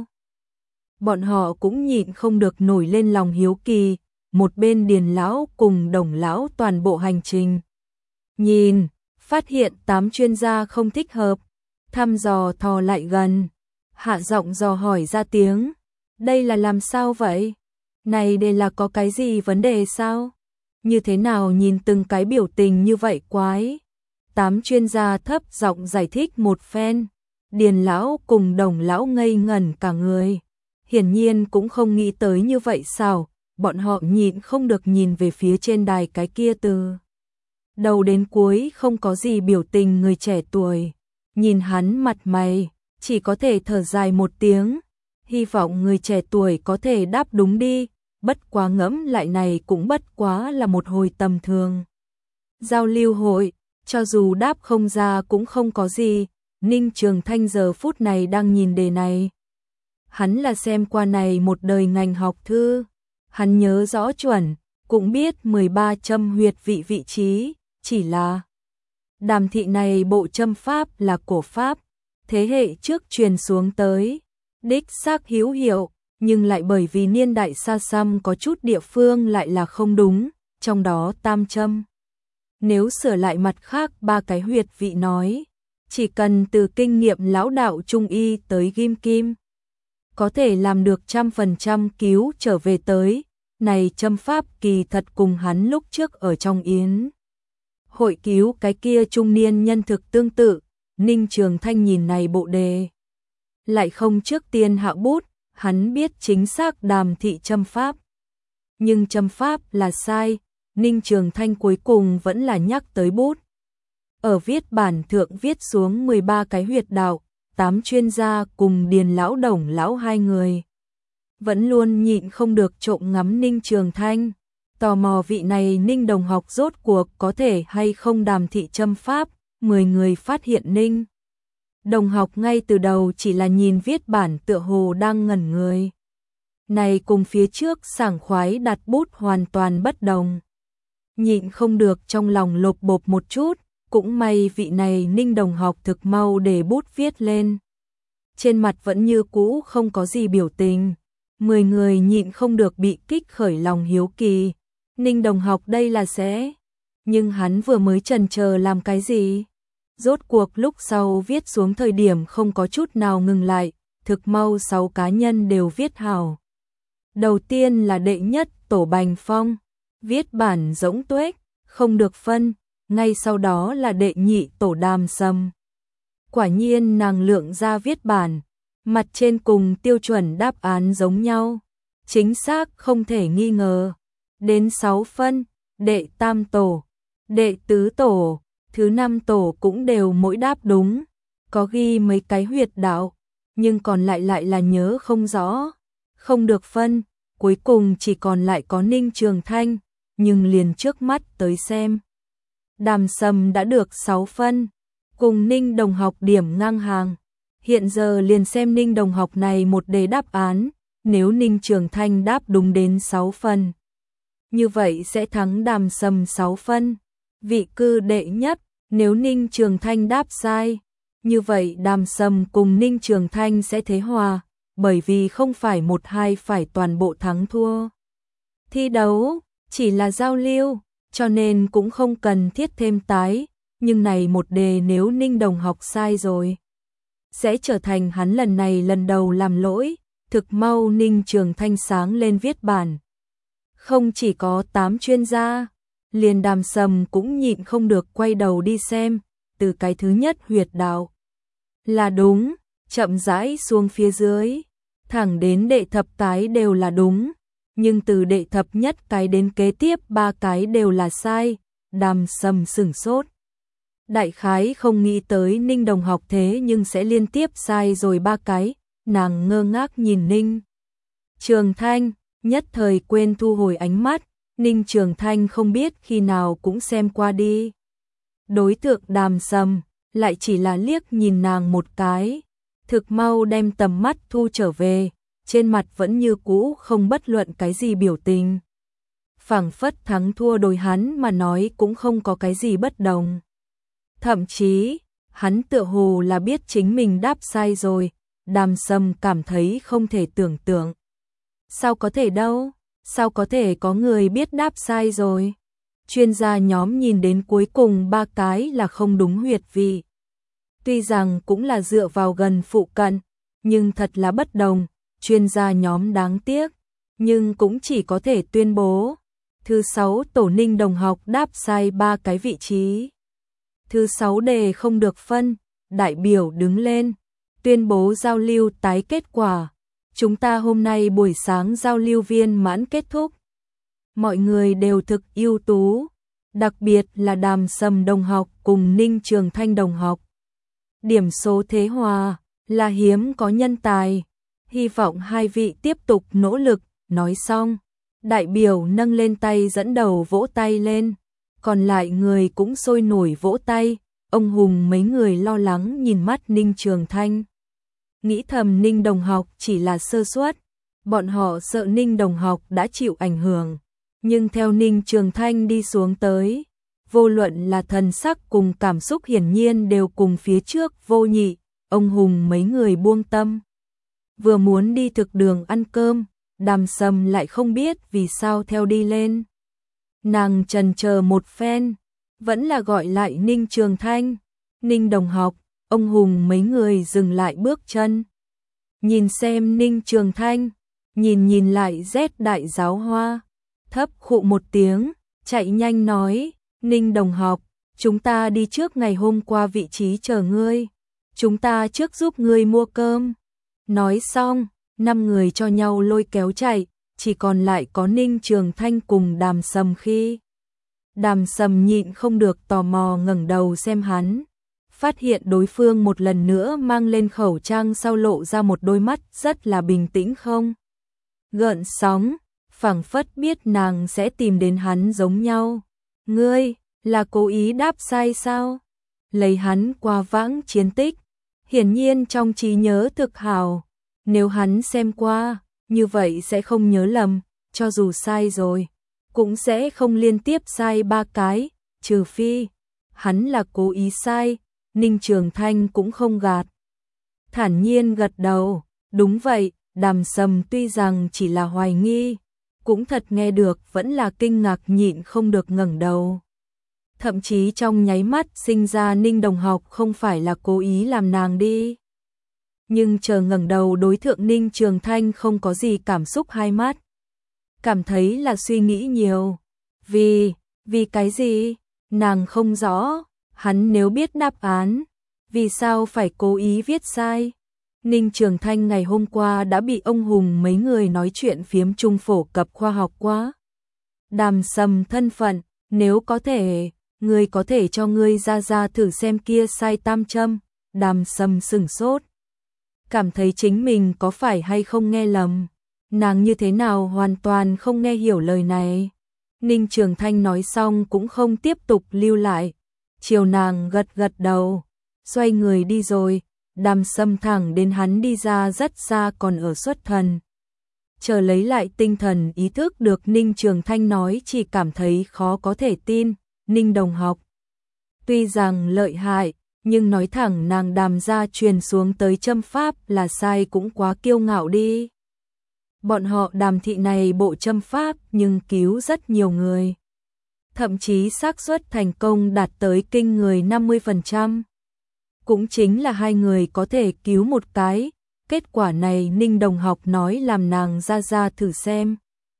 Speaker 1: Bọn họ cũng nhịn không được nổi lên lòng hiếu kỳ, một bên Điền lão cùng Đồng lão toàn bộ hành trình. Nhìn, phát hiện tám chuyên gia không thích hợp, thăm dò thò lại gần, hạ giọng dò hỏi ra tiếng, đây là làm sao vậy? Này đây là có cái gì vấn đề sao? Như thế nào nhìn từng cái biểu tình như vậy quái? Tám chuyên gia thấp giọng giải thích một phen, Điền lão cùng Đồng lão ngây ngẩn cả người. Hiển nhiên cũng không nghĩ tới như vậy sao, bọn họ nhịn không được nhìn về phía trên đài cái kia từ đầu đến cuối không có gì biểu tình người trẻ tuổi. Nhìn hắn mặt mày, chỉ có thể thở dài một tiếng, hy vọng người trẻ tuổi có thể đáp đúng đi, bất quá ngẫm lại này cũng bất quá là một hồi tầm thường. Giao lưu hội, cho dù đáp không ra cũng không có gì, Ninh Trường Thanh giờ phút này đang nhìn đề này. Hắn là xem qua này một đời ngành học thư, hắn nhớ rõ chuẩn, cũng biết mười ba châm huyệt vị vị trí, chỉ là Đàm thị này bộ châm pháp là cổ pháp, thế hệ trước truyền xuống tới, đích xác hữu hiệu, nhưng lại bởi vì niên đại xa xăm có chút địa phương lại là không đúng, trong đó tam châm. Nếu sửa lại mặt khác ba cái huyệt vị nói, chỉ cần từ kinh nghiệm lão đạo trung y tới ghim kim, có thể làm được trăm phần trăm cứu trở về tới, này châm pháp kỳ thật cùng hắn lúc trước ở trong yến. Hội cứu cái kia trung niên nhân thực tương tự, Ninh Trường Thanh nhìn này bộ đề. Lại không trước tiên hạ bút, hắn biết chính xác Đàm thị châm pháp. Nhưng châm pháp là sai, Ninh Trường Thanh cuối cùng vẫn là nhắc tới bút. Ở viết bản thượng viết xuống mười ba cái huyệt đạo, tám chuyên gia cùng Điền lão Đồng lão hai người. Vẫn luôn nhịn không được trộm ngắm Ninh Trường Thanh, tò mò vị này Ninh đồng học rốt cuộc có thể hay không Đàm thị châm pháp, mười người phát hiện Ninh đồng học ngay từ đầu chỉ là nhìn viết bản tựa hồ đang ngẩn người. Này cùng phía trước sảng khoái đặt bút hoàn toàn bất đồng. Nhịn không được trong lòng lột bột một chút, cũng may vị này Ninh đồng học thực mau để bút viết lên. Trên mặt vẫn như cũ không có gì biểu tình. Mười người nhịn không được bị kích khởi lòng hiếu kỳ. Ninh đồng học đây là sẽ. Nhưng hắn vừa mới chần chờ làm cái gì? Rốt cuộc lúc sau viết xuống thời điểm không có chút nào ngừng lại. Thực mau sáu cá nhân đều viết hảo. Đầu tiên là đệ nhất Tổ Bành Phong. Viết bản rỗng tuếch, không được phân. Ngay sau đó là đệ nhị Tổ Đàm Sâm. Quả nhiên nàng lượng ra viết bản, mặt trên cùng tiêu chuẩn đáp án giống nhau, chính xác không thể nghi ngờ. Đến sáu phân, đệ tam tổ, đệ tứ tổ, thứ năm tổ cũng đều mỗi đáp đúng, có ghi mấy cái huyệt đạo, nhưng còn lại lại là nhớ không rõ, không được phân, cuối cùng chỉ còn lại có Ninh Trường Thanh, nhưng liền trước mắt tới xem. Đàm Sâm đã được sáu phân, cùng Ninh đồng học điểm ngang hàng. Hiện giờ liền xem Ninh đồng học này một đề đáp án, nếu Ninh Trường Thanh đáp đúng đến sáu phần. Như vậy sẽ thắng Đàm Sâm sáu phân. Vị cư đệ nhất, nếu Ninh Trường Thanh đáp sai, như vậy Đàm Sâm cùng Ninh Trường Thanh sẽ thế hòa, bởi vì không phải một hai phải toàn bộ thắng thua. Thi đấu, chỉ là giao lưu, cho nên cũng không cần thiết thêm tái, nhưng này một đề nếu Ninh đồng học sai rồi, sẽ trở thành hắn lần này lần đầu làm lỗi, thực mau Ninh Trường Thanh sáng lên viết bản. Không chỉ có tám chuyên gia, liền Đàm Sâm cũng nhịn không được quay đầu đi xem, từ cái thứ nhất huyệt đạo. Là đúng, chậm rãi xuống phía dưới, thẳng đến đệ thập cái đều là đúng, nhưng từ đệ thập nhất cái đến kế tiếp ba cái đều là sai, Đàm Sâm sửng sốt. Đại khái không nghĩ tới Ninh đồng học thế nhưng sẽ liên tiếp sai rồi ba cái, nàng ngơ ngác nhìn Ninh Trường Thanh, nhất thời quên thu hồi ánh mắt, Ninh Trường Thanh không biết khi nào cũng xem qua đi. Đối tượng Đàm Sâm lại chỉ là liếc nhìn nàng một cái, thực mau đem tầm mắt thu trở về, trên mặt vẫn như cũ không bất luận cái gì biểu tình. Phảng phất thắng thua đối hắn mà nói cũng không có cái gì bất đồng. Thậm chí, hắn tựa hồ là biết chính mình đáp sai rồi, Đàm Sâm cảm thấy không thể tưởng tượng. Sao có thể đâu, sao có thể có người biết đáp sai rồi. Chuyên gia nhóm nhìn đến cuối cùng ba cái là không đúng huyệt vị. Tuy rằng cũng là dựa vào gần phụ cận, nhưng thật là bất đồng, chuyên gia nhóm đáng tiếc, nhưng cũng chỉ có thể tuyên bố. Thứ sáu tổ Ninh đồng học đáp sai ba cái vị trí. Thứ sáu đề không được phân, đại biểu đứng lên, tuyên bố giao lưu tái kết quả. Chúng ta hôm nay buổi sáng giao lưu viên mãn kết thúc. Mọi người đều thực ưu tú, đặc biệt là Đàm Sâm đồng học cùng Ninh Trường Thanh đồng học. Điểm số thế hòa, là hiếm có nhân tài. Hy vọng hai vị tiếp tục nỗ lực, nói xong. Đại biểu nâng lên tay dẫn đầu vỗ tay lên, còn lại người cũng sôi nổi vỗ tay, ông Hùng mấy người lo lắng nhìn mắt Ninh Trường Thanh. Nghĩ thầm Ninh đồng học chỉ là sơ suất, bọn họ sợ Ninh đồng học đã chịu ảnh hưởng, nhưng theo Ninh Trường Thanh đi xuống tới, vô luận là thần sắc cùng cảm xúc hiển nhiên đều cùng phía trước vô nhị, ông Hùng mấy người buông tâm. Vừa muốn đi thực đường ăn cơm, Đàm Sâm lại không biết vì sao theo đi lên. Nàng chần chờ một phen, vẫn là gọi lại Ninh Trường Thanh. Ninh đồng học, ông Hùng mấy người dừng lại bước chân. Nhìn xem Ninh Trường Thanh, nhìn nhìn lại rét đại giáo hoa, thấp khụ một tiếng, chạy nhanh nói, Ninh đồng học, chúng ta đi trước ngày hôm qua vị trí chờ ngươi, chúng ta trước giúp ngươi mua cơm. Nói xong, năm người cho nhau lôi kéo chạy, chỉ còn lại có Ninh Trường Thanh cùng Đàm Sâm khi. Đàm Sâm nhịn không được tò mò ngẩng đầu xem hắn, phát hiện đối phương một lần nữa mang lên khẩu trang sau lộ ra một đôi mắt rất là bình tĩnh không gợn sóng, phảng phất biết nàng sẽ tìm đến hắn giống nhau. Ngươi, là cố ý đáp sai sao? Lấy hắn qua vãng chiến tích, hiển nhiên trong trí nhớ thực hào. Nếu hắn xem qua, như vậy sẽ không nhớ lầm, cho dù sai rồi, cũng sẽ không liên tiếp sai ba cái, trừ phi hắn là cố ý sai. Ninh Trường Thanh cũng không gạt, thản nhiên gật đầu, đúng vậy. Đàm Sâm tuy rằng chỉ là hoài nghi, cũng thật nghe được vẫn là kinh ngạc nhịn không được ngẩng đầu. Thậm chí trong nháy mắt sinh ra Ninh đồng học không phải là cố ý làm nàng đi. Nhưng chờ ngẩng đầu đối thượng Ninh Trường Thanh không có gì cảm xúc hai mắt. Cảm thấy là suy nghĩ nhiều. Vì, vì cái gì? Nàng không rõ, hắn nếu biết đáp án, vì sao phải cố ý viết sai? Ninh Trường Thanh ngày hôm qua đã bị ông Hùng mấy người nói chuyện phiếm chung phổ cập khoa học quá. Đàm Sâm thân phận, nếu có thể, người có thể cho ngươi ra ra thử xem kia sai tam châm. Đàm Sâm sửng sốt, cảm thấy chính mình có phải hay không nghe lầm. Nàng như thế nào hoàn toàn không nghe hiểu lời này. Ninh Trường Thanh nói xong cũng không tiếp tục lưu lại, chiều nàng gật gật đầu, xoay người đi rồi. Đàm Sâm thẳng đến hắn đi ra rất xa còn ở xuất thần. Chờ lấy lại tinh thần ý thức được Ninh Trường Thanh nói chỉ cảm thấy khó có thể tin. Ninh đồng học, tuy rằng lợi hại, nhưng nói thẳng nàng Đàm gia truyền xuống tới châm pháp là sai cũng quá kiêu ngạo đi. Bọn họ Đàm thị này bộ châm pháp nhưng cứu rất nhiều người. Thậm chí xác suất thành công đạt tới kinh người năm mươi phần trăm. Cũng chính là hai người có thể cứu một cái, kết quả này Ninh đồng học nói làm nàng ra ra thử xem.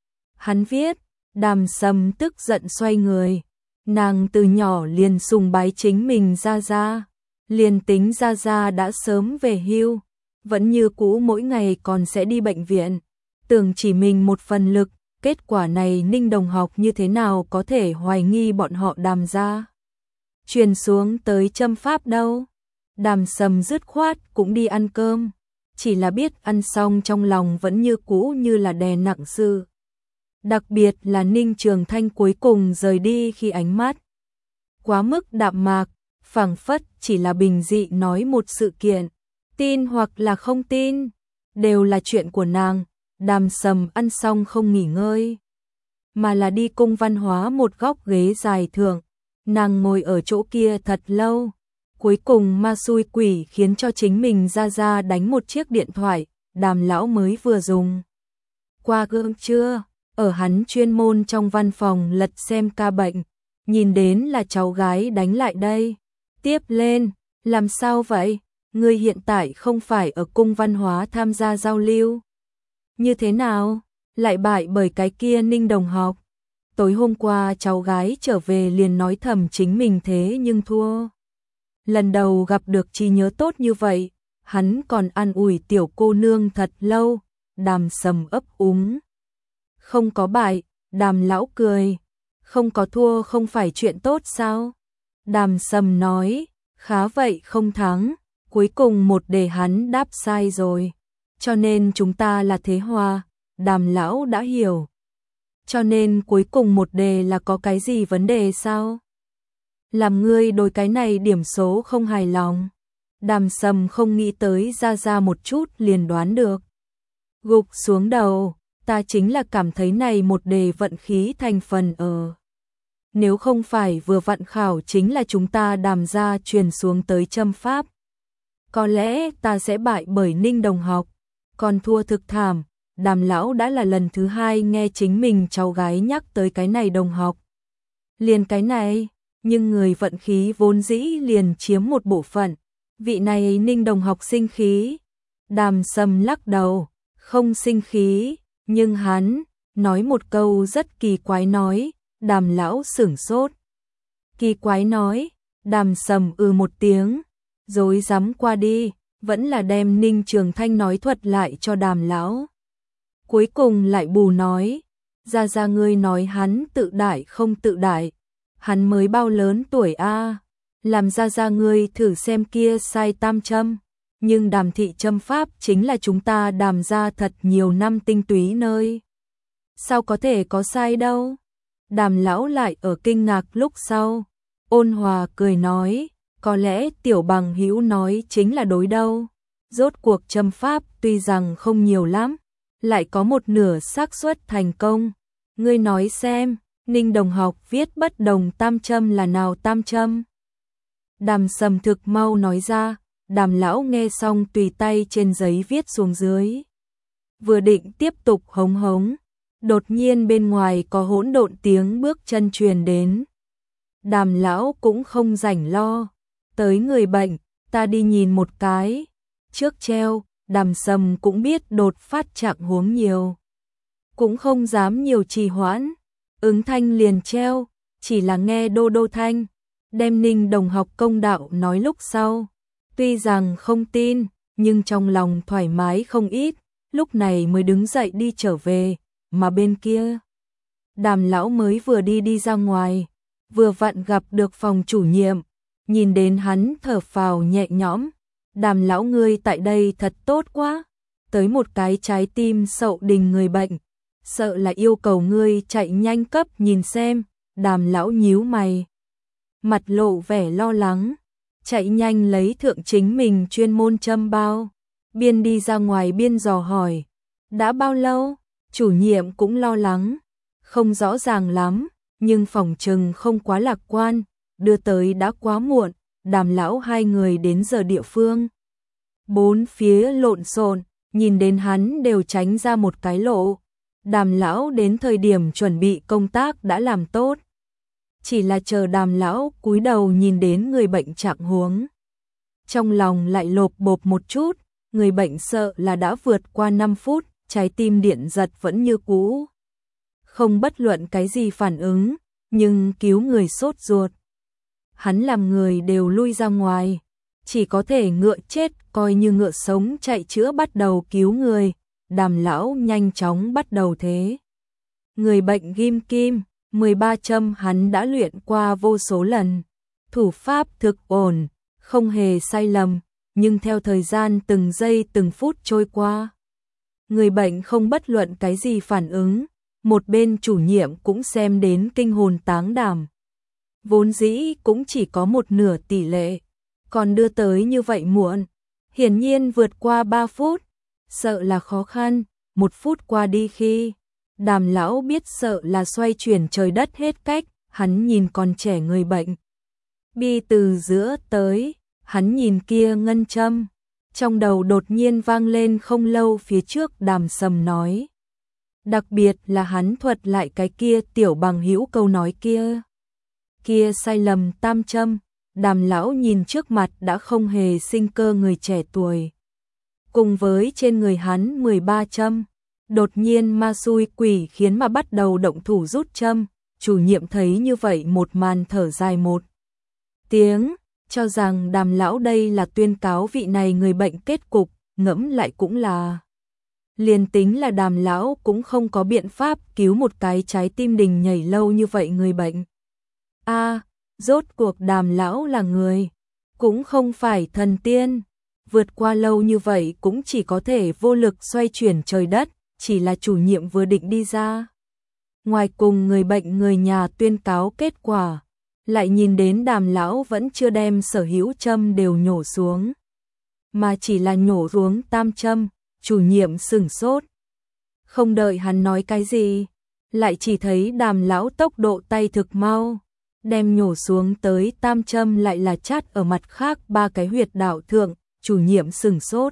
Speaker 1: Hắn viết, Đàm Sâm tức giận xoay người, nàng từ nhỏ liền sùng bái chính mình ra ra, liền tính ra ra đã sớm về hưu, vẫn như cũ mỗi ngày còn sẽ đi bệnh viện, tưởng chỉ mình một phần lực, kết quả này Ninh đồng học như thế nào có thể hoài nghi bọn họ Đàm gia. truyền xuống tới châm pháp đâu. Đàm Sầm dứt khoát cũng đi ăn cơm, chỉ là biết ăn xong trong lòng vẫn như cũ như là đè nặng sự. Đặc biệt là Ninh Trường Thanh cuối cùng rời đi khi ánh mắt quá mức đạm mạc, phảng phất chỉ là bình dị nói một sự kiện, tin hoặc là không tin, đều là chuyện của nàng. Đàm Sầm ăn xong không nghỉ ngơi, mà là đi cung văn hóa một góc ghế dài thượng, nàng ngồi ở chỗ kia thật lâu, cuối cùng ma xui quỷ khiến cho chính mình ra ra đánh một chiếc điện thoại, Đàm lão mới vừa dùng qua gương chưa, ở hắn chuyên môn trong văn phòng lật xem ca bệnh, nhìn đến là cháu gái đánh lại đây. Tiếp lên, làm sao vậy? Ngươi hiện tại không phải ở cung văn hóa tham gia giao lưu. Như thế nào? Lại bại bởi cái kia Ninh đồng học. Tối hôm qua cháu gái trở về liền nói thầm chính mình thế nhưng thua. Lần đầu gặp được trí nhớ tốt như vậy, hắn còn an ủi tiểu cô nương thật lâu. Đàm Sầm ấp úng. Không có bại, Đàm lão cười. Không có thua không phải chuyện tốt sao? Đàm Sầm nói, khá vậy không thắng, cuối cùng một đề hắn đáp sai rồi. Cho nên chúng ta là thế hòa, Đàm lão đã hiểu. Cho nên cuối cùng một đề là có cái gì vấn đề sao? Làm ngươi đối cái này điểm số không hài lòng. Đàm Sầm không nghĩ tới ra ra một chút liền đoán được. Gục xuống đầu, ta chính là cảm thấy này một đề vận khí thành phần ở. Nếu không phải vừa vặn khảo chính là chúng ta Đàm gia truyền xuống tới châm pháp. Có lẽ ta sẽ bại bởi Ninh đồng học, còn thua thực thảm. Đàm lão đã là lần thứ hai nghe chính mình cháu gái nhắc tới cái này đồng học. Liền cái này, nhưng người vận khí vốn dĩ liền chiếm một bộ phận. Vị này Ninh đồng học sinh khí. Đàm Sầm lắc đầu, không sinh khí, nhưng hắn nói một câu rất kỳ quái nói. Đàm lão sửng sốt. Kỳ quái nói, Đàm Sầm ừ một tiếng, dối dám qua đi, vẫn là đem Ninh Trường Thanh nói thuật lại cho Đàm lão. Cuối cùng lại bù nói, ra ra ngươi nói hắn tự đại không tự đại, hắn mới bao lớn tuổi a, làm ra ra ngươi thử xem kia sai tam châm, nhưng Đàm thị châm pháp chính là chúng ta Đàm gia thật nhiều năm tinh túy nơi. Sao có thể có sai đâu? Đàm lão lại ở kinh ngạc lúc sau, ôn hòa cười nói, có lẽ tiểu bằng hữu nói chính là đối đâu. Rốt cuộc châm pháp tuy rằng không nhiều lắm, lại có một nửa xác suất thành công. Ngươi nói xem, Ninh đồng học viết bất đồng tam châm là nào tam châm? Đàm Sầm thực mau nói ra, Đàm lão nghe xong tùy tay trên giấy viết xuống dưới. Vừa định tiếp tục hống hống, đột nhiên bên ngoài có hỗn độn tiếng bước chân truyền đến. Đàm lão cũng không rảnh lo, tới người bệnh, ta đi nhìn một cái. Trước treo, Đàm Sầm cũng biết đột phát trạng huống nhiều, cũng không dám nhiều trì hoãn, ứng thanh liền treo, chỉ là nghe đô đô thanh, đem Ninh đồng học công đạo nói lúc sau. Tuy rằng không tin, nhưng trong lòng thoải mái không ít, lúc này mới đứng dậy đi trở về. Mà bên kia, Đàm lão mới vừa đi đi ra ngoài, vừa vặn gặp được phòng chủ nhiệm, nhìn đến hắn thở phào nhẹ nhõm. Đàm lão ngươi tại đây thật tốt quá, tới một cái trái tim sậu đình người bệnh, sợ là yêu cầu ngươi chạy nhanh cấp nhìn xem. Đàm lão nhíu mày, mặt lộ vẻ lo lắng, chạy nhanh lấy thượng chính mình chuyên môn châm bao, biên đi ra ngoài biên dò hỏi, đã bao lâu? Chủ nhiệm cũng lo lắng, không rõ ràng lắm, nhưng phòng trừng không quá lạc quan, đưa tới đã quá muộn. Đàm lão hai người đến giờ địa phương, bốn phía lộn xộn, nhìn đến hắn đều tránh ra một cái lộ. Đàm lão đến thời điểm chuẩn bị công tác đã làm tốt, chỉ là chờ Đàm lão cúi đầu nhìn đến người bệnh trạng huống, trong lòng lại lộp bộp một chút. Người bệnh sợ là đã vượt qua năm phút, trái tim điện giật vẫn như cũ, không bất luận cái gì phản ứng, nhưng cứu người sốt ruột. Hắn làm người đều lui ra ngoài, chỉ có thể ngựa chết coi như ngựa sống chạy chữa bắt đầu cứu người. Đàm lão nhanh chóng bắt đầu thế. Người bệnh ghim kim, mười ba châm hắn đã luyện qua vô số lần, thủ pháp thực ổn, không hề sai lầm, nhưng theo thời gian từng giây từng phút trôi qua, người bệnh không bất luận cái gì phản ứng, một bên chủ nhiệm cũng xem đến kinh hồn táng đảm. Vốn dĩ cũng chỉ có một nửa tỷ lệ, còn đưa tới như vậy muộn, hiển nhiên vượt qua ba phút, sợ là khó khăn, một phút qua đi khi Đàm lão biết sợ là xoay chuyển trời đất hết cách, hắn nhìn còn trẻ người bệnh. Bi từ giữa tới, hắn nhìn kia ngân châm, trong đầu đột nhiên vang lên không lâu phía trước Đàm Sầm nói. Đặc biệt là hắn thuật lại cái kia tiểu bằng hữu câu nói kia. Kia sai lầm tam châm, Đàm lão nhìn trước mặt đã không hề sinh cơ người trẻ tuổi. Cùng với trên người hắn mười ba châm, đột nhiên ma xui quỷ khiến mà bắt đầu động thủ rút châm, chủ nhiệm thấy như vậy một màn thở dài một tiếng, cho rằng Đàm lão đây là tuyên cáo vị này người bệnh kết cục, ngẫm lại cũng là. Liền tính là Đàm lão cũng không có biện pháp cứu một cái trái tim đình nhảy lâu như vậy người bệnh. A, à, rốt cuộc Đàm lão là người, cũng không phải thần tiên, vượt qua lâu như vậy cũng chỉ có thể vô lực xoay chuyển trời đất, chỉ là chủ nhiệm vừa định đi ra. Ngoài cùng người bệnh người nhà tuyên cáo kết quả, lại nhìn đến Đàm lão vẫn chưa đem sở hữu châm đều nhổ xuống, mà chỉ là nhổ xuống tam châm, chủ nhiệm sửng sốt. Không đợi hắn nói cái gì, lại chỉ thấy Đàm lão tốc độ tay thực mau, đem nhổ xuống tới tam châm lại là chát ở mặt khác ba cái huyệt đạo thượng, chủ nhiệm sửng sốt.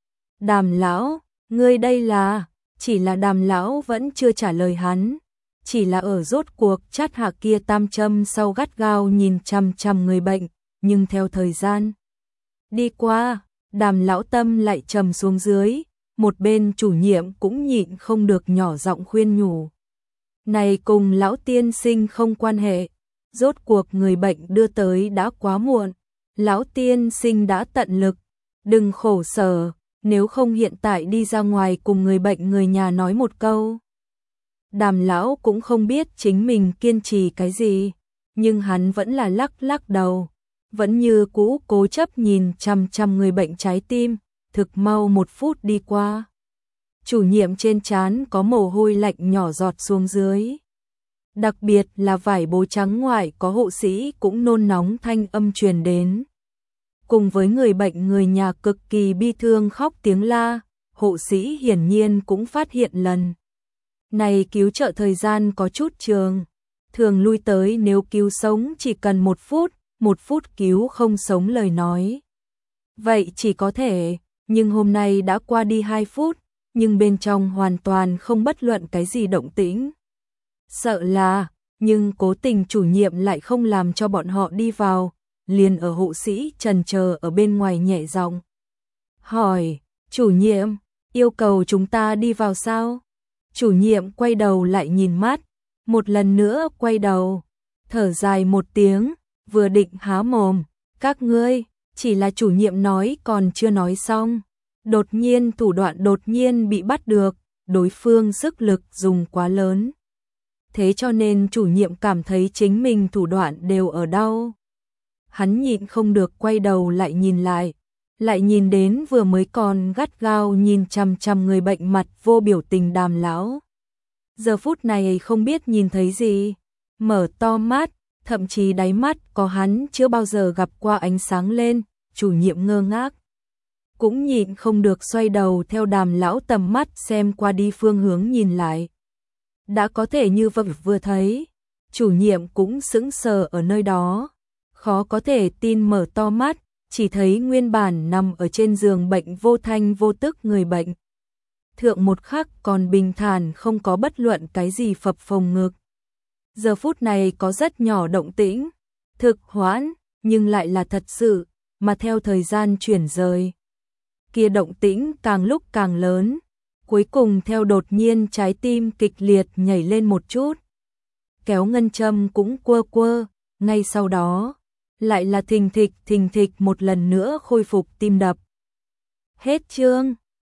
Speaker 1: Đàm lão, ngươi đây là, chỉ là Đàm lão vẫn chưa trả lời hắn, chỉ là ở rốt cuộc chát hạ kia tam châm sau gắt gao nhìn chằm chằm người bệnh, nhưng theo thời gian đi qua, Đàm lão tâm lại trầm xuống dưới, một bên chủ nhiệm cũng nhịn không được nhỏ giọng khuyên nhủ. Này cùng lão tiên sinh không quan hệ, rốt cuộc người bệnh đưa tới đã quá muộn, lão tiên sinh đã tận lực, đừng khổ sở, nếu không hiện tại đi ra ngoài cùng người bệnh người nhà nói một câu. Đàm lão cũng không biết chính mình kiên trì cái gì, nhưng hắn vẫn là lắc lắc đầu, vẫn như cũ cố chấp nhìn chằm chằm người bệnh trái tim, thực mau một phút đi qua. Chủ nhiệm trên trán có mồ hôi lạnh nhỏ giọt xuống dưới. Đặc biệt là vải bố trắng ngoài có hộ sĩ cũng nôn nóng thanh âm truyền đến. Cùng với người bệnh người nhà cực kỳ bi thương khóc tiếng la, hộ sĩ hiển nhiên cũng phát hiện lần này cứu trợ thời gian có chút trường, thường lui tới nếu cứu sống chỉ cần một phút, một phút cứu không sống lời nói. Vậy chỉ có thể, nhưng hôm nay đã qua đi hai phút, nhưng bên trong hoàn toàn không bất luận cái gì động tĩnh. Sợ là, nhưng cố tình chủ nhiệm lại không làm cho bọn họ đi vào, liền ở hộ sĩ trần chờ ở bên ngoài nhẹ giọng hỏi, chủ nhiệm, yêu cầu chúng ta đi vào sao? Chủ nhiệm quay đầu lại nhìn mắt, một lần nữa quay đầu, thở dài một tiếng, vừa định há mồm, các ngươi, chỉ là chủ nhiệm nói còn chưa nói xong. Đột nhiên thủ đoạn đột nhiên bị bắt được, đối phương sức lực dùng quá lớn. Thế cho nên chủ nhiệm cảm thấy chính mình thủ đoạn đều ở đâu. Hắn nhịn không được quay đầu lại nhìn lại, lại nhìn đến vừa mới còn gắt gao nhìn chằm chằm người bệnh mặt vô biểu tình Đàm lão. Giờ phút này không biết nhìn thấy gì, mở to mắt, thậm chí đáy mắt có hắn chưa bao giờ gặp qua ánh sáng lên, chủ nhiệm ngơ ngác. Cũng nhịn không được xoay đầu theo Đàm lão tầm mắt xem qua đi phương hướng nhìn lại. Đã có thể như vậy vừa thấy, chủ nhiệm cũng sững sờ ở nơi đó, khó có thể tin mở to mắt, chỉ thấy nguyên bản nằm ở trên giường bệnh vô thanh vô tức người bệnh. Thượng một khắc còn bình thản không có bất luận cái gì phập phồng ngực. Giờ phút này có rất nhỏ động tĩnh, thực hoãn, nhưng lại là thật sự, mà theo thời gian chuyển rời. Kia động tĩnh càng lúc càng lớn, cuối cùng theo đột nhiên trái tim kịch liệt nhảy lên một chút. Kéo ngân châm cũng quơ quơ, ngay sau đó, lại là thình thịch thình thịch một lần nữa khôi phục tim đập. Hết chương.